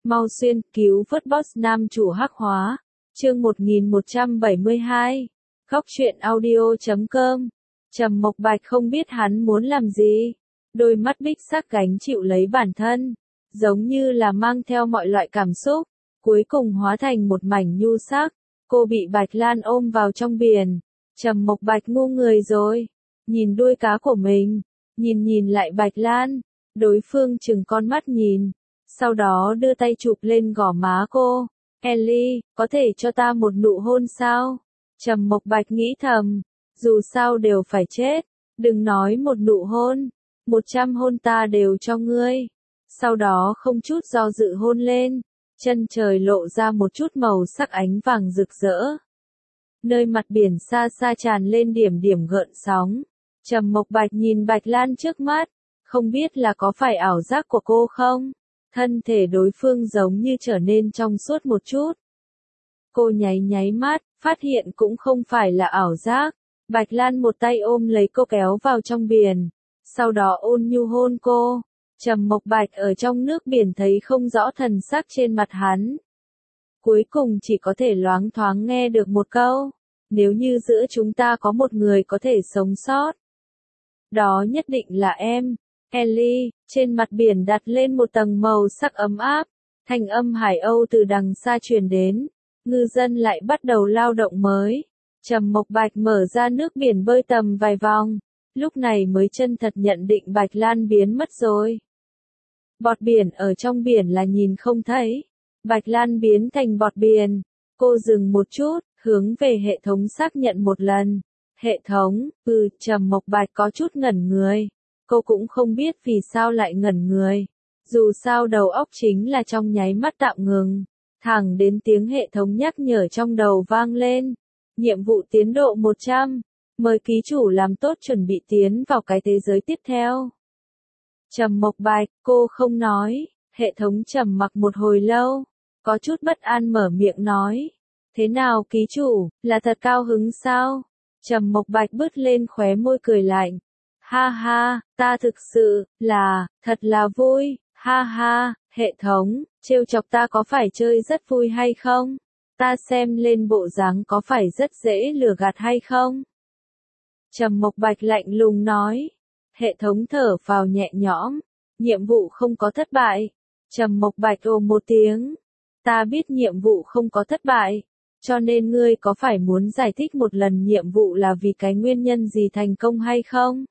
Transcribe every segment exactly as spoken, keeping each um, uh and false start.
Mau xuyên, cứu vớt boss nam chủ hắc hóa. Chương một nghìn một trăm bảy mươi hai. Góc truyện audio chấm com. Trầm Mộc Bạch không biết hắn muốn làm gì. Đôi mắt bích sắc gánh chịu lấy bản thân, giống như là mang theo mọi loại cảm xúc, cuối cùng hóa thành một mảnh nhu sắc. Cô bị Bạch Lan ôm vào trong biển. Trầm Mộc Bạch ngu người rồi. Nhìn đuôi cá của mình, nhìn nhìn lại Bạch Lan, đối phương chừng con mắt nhìn, sau đó đưa tay chụp lên gò má cô. Ellie, có thể cho ta một nụ hôn sao? Trầm Mộc Bạch nghĩ thầm, dù sao đều phải chết, đừng nói một nụ hôn, một trăm hôn ta đều cho ngươi. Sau đó không chút do dự hôn lên, chân trời lộ ra một chút màu sắc ánh vàng rực rỡ. Nơi mặt biển xa xa tràn lên điểm điểm gợn sóng. Trầm Mộc Bạch nhìn Bạch Lan trước mắt, không biết là có phải ảo giác của cô không? Thân thể đối phương giống như trở nên trong suốt một chút. Cô nháy nháy mắt, phát hiện cũng không phải là ảo giác. Bạch Lan một tay ôm lấy cô kéo vào trong biển, sau đó ôn nhu hôn cô. Trầm Mộc Bạch ở trong nước biển thấy không rõ thần sắc trên mặt hắn. Cuối cùng chỉ có thể loáng thoáng nghe được một câu, nếu như giữa chúng ta có một người có thể sống sót, đó nhất định là em. Ellie, trên mặt biển đặt lên một tầng màu sắc ấm áp, thanh âm Hải Âu từ đằng xa truyền đến, ngư dân lại bắt đầu lao động mới. Trầm Mộc Bạch mở ra nước biển bơi tầm vài vòng, lúc này mới chân thật nhận định Bạch Lan biến mất rồi. Bọt biển ở trong biển là nhìn không thấy, Bạch Lan biến thành bọt biển. Cô dừng một chút, hướng về hệ thống xác nhận một lần. Hệ thống, ừ, Trầm Mộc Bạch có chút ngẩn người. Cô cũng không biết vì sao lại ngẩn người. Dù sao đầu óc chính là trong nháy mắt tạm ngừng. Thẳng đến tiếng hệ thống nhắc nhở trong đầu vang lên. Nhiệm vụ tiến độ một trăm. Mời ký chủ làm tốt chuẩn bị tiến vào cái thế giới tiếp theo. Trầm Mộc Bạch, cô không nói. Hệ thống trầm mặc một hồi lâu. Có chút bất an mở miệng nói. Thế nào ký chủ, là thật cao hứng sao? Trầm Mộc Bạch bứt lên khóe môi cười lạnh. Ha ha, ta thực sự, là, thật là vui, ha ha, hệ thống, trêu chọc ta có phải chơi rất vui hay không? Ta xem lên bộ dáng có phải rất dễ lừa gạt hay không? Trầm Mộc Bạch lạnh lùng nói. Hệ thống thở vào nhẹ nhõm, nhiệm vụ không có thất bại. Trầm Mộc Bạch ồ một tiếng. Ta biết nhiệm vụ không có thất bại, cho nên ngươi có phải muốn giải thích một lần nhiệm vụ là vì cái nguyên nhân gì thành công hay không?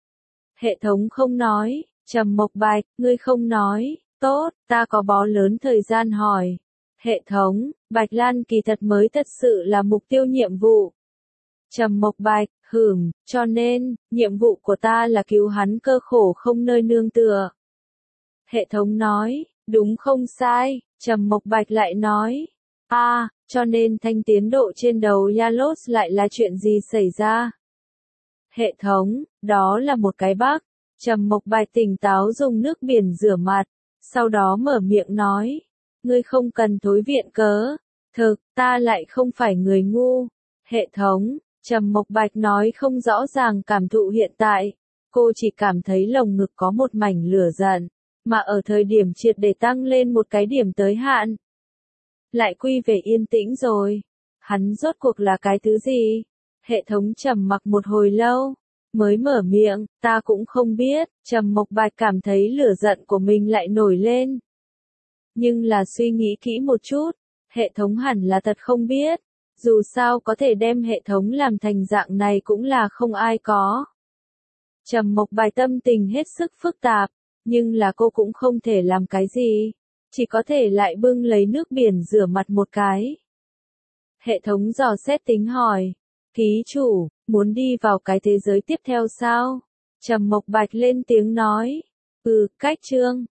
Hệ thống không nói. Trầm Mộc Bạch, ngươi không nói, tốt, ta có bó lớn thời gian hỏi. Hệ thống, Bạch Lan kỳ thật mới thật sự là mục tiêu nhiệm vụ. Trầm Mộc Bạch, hửm, cho nên, nhiệm vụ của ta là cứu hắn cơ khổ không nơi nương tựa. Hệ thống nói, đúng không sai. Trầm Mộc Bạch lại nói, a, à, cho nên thanh tiến độ trên đầu Yalos lại là chuyện gì xảy ra? Hệ thống, đó là một cái bug. Trầm Mộc Bạch tỉnh táo dùng nước biển rửa mặt, sau đó mở miệng nói, ngươi không cần thối viện cớ, thực, ta lại không phải người ngu. Hệ thống, Trầm Mộc Bạch nói không rõ ràng cảm thụ hiện tại, cô chỉ cảm thấy lồng ngực có một mảnh lửa giận, mà ở thời điểm triệt để tăng lên một cái điểm tới hạn, lại quy về yên tĩnh rồi. Hắn rốt cuộc là cái thứ gì? Hệ thống trầm mặc một hồi lâu, mới mở miệng, ta cũng không biết. Trầm Mộc Bạch cảm thấy lửa giận của mình lại nổi lên. Nhưng là suy nghĩ kỹ một chút, hệ thống hẳn là thật không biết. Dù sao có thể đem hệ thống làm thành dạng này cũng là không ai có. Trầm Mộc Bạch tâm tình hết sức phức tạp, nhưng là cô cũng không thể làm cái gì. Chỉ có thể lại bưng lấy nước biển rửa mặt một cái. Hệ thống dò xét tính hỏi. Ký chủ, muốn đi vào cái thế giới tiếp theo sao? Trầm Mộc Bạch lên tiếng nói. Ừ, cách chương.